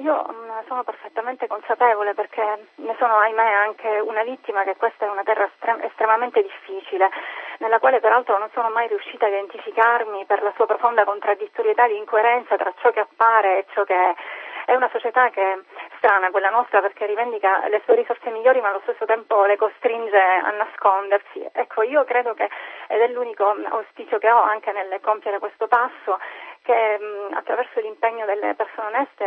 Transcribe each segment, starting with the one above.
io sono perfettamente consapevole, perché ne sono ahimè anche una vittima, che questa è una terra estremamente difficile, nella quale peraltro non sono mai riuscita a identificarmi per la sua profonda contraddittorietà di incoerenza tra ciò che appare e ciò che è. È una società che è strana, quella nostra, perché rivendica le sue risorse migliori ma allo stesso tempo le costringe a nascondersi. Ecco, io credo che, ed è l'unico auspicio che ho anche nel compiere questo passo, che attraverso l'impegno delle persone oneste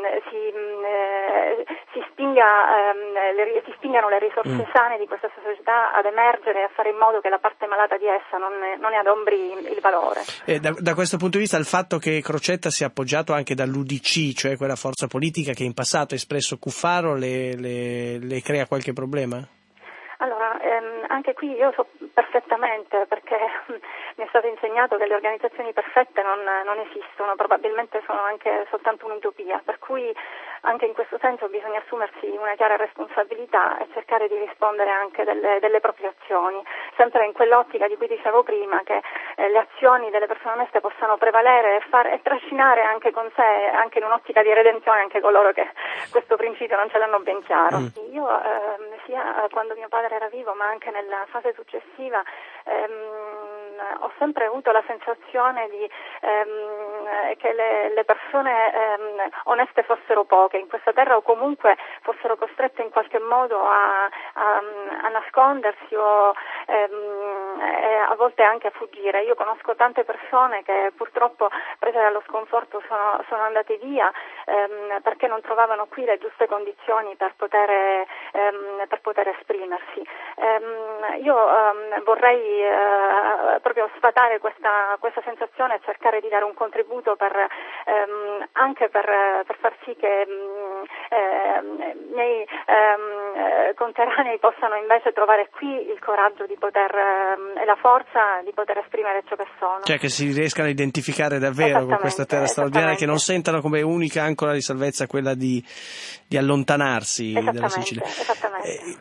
si spingano le risorse sane di questa società ad emergere e a fare in modo che la parte malata di essa non ne adombri il valore. Da questo punto di vista, il fatto che Crocetta sia appoggiato anche dall'UDC, cioè quella forza politica che in passato ha espresso Cuffaro, le crea qualche problema? Allora, anche qui io so perfettamente, perché mi è stato insegnato che le organizzazioni perfette non esistono, probabilmente sono anche soltanto un'utopia, per cui anche in questo senso bisogna assumersi una chiara responsabilità e cercare di rispondere anche delle proprie azioni, sempre in quell'ottica di cui dicevo prima, che le azioni delle persone oneste possano prevalere e trascinare anche con sé, anche in un'ottica di redenzione, anche coloro che questo principio non ce l'hanno ben chiaro. Io sia quando mio padre era vivo, ma anche nella fase successiva, ho sempre avuto la sensazione che le persone oneste fossero poche in questa terra, o comunque fossero costrette in qualche modo a nascondersi o a volte anche a fuggire. Io conosco tante persone che purtroppo, prese dallo sconforto, sono andate via perché non trovavano qui le giuste condizioni per poter esprimersi. Io vorrei proprio sfatare questa sensazione e cercare di dare un contributo anche per far sì che miei conterranei possano invece trovare qui il coraggio di e la forza di poter esprimere ciò che sono. Cioè che si riescano a identificare davvero con questa terra straordinaria, che non sentano come unica ancora di salvezza quella di allontanarsi dalla Sicilia. Esattamente.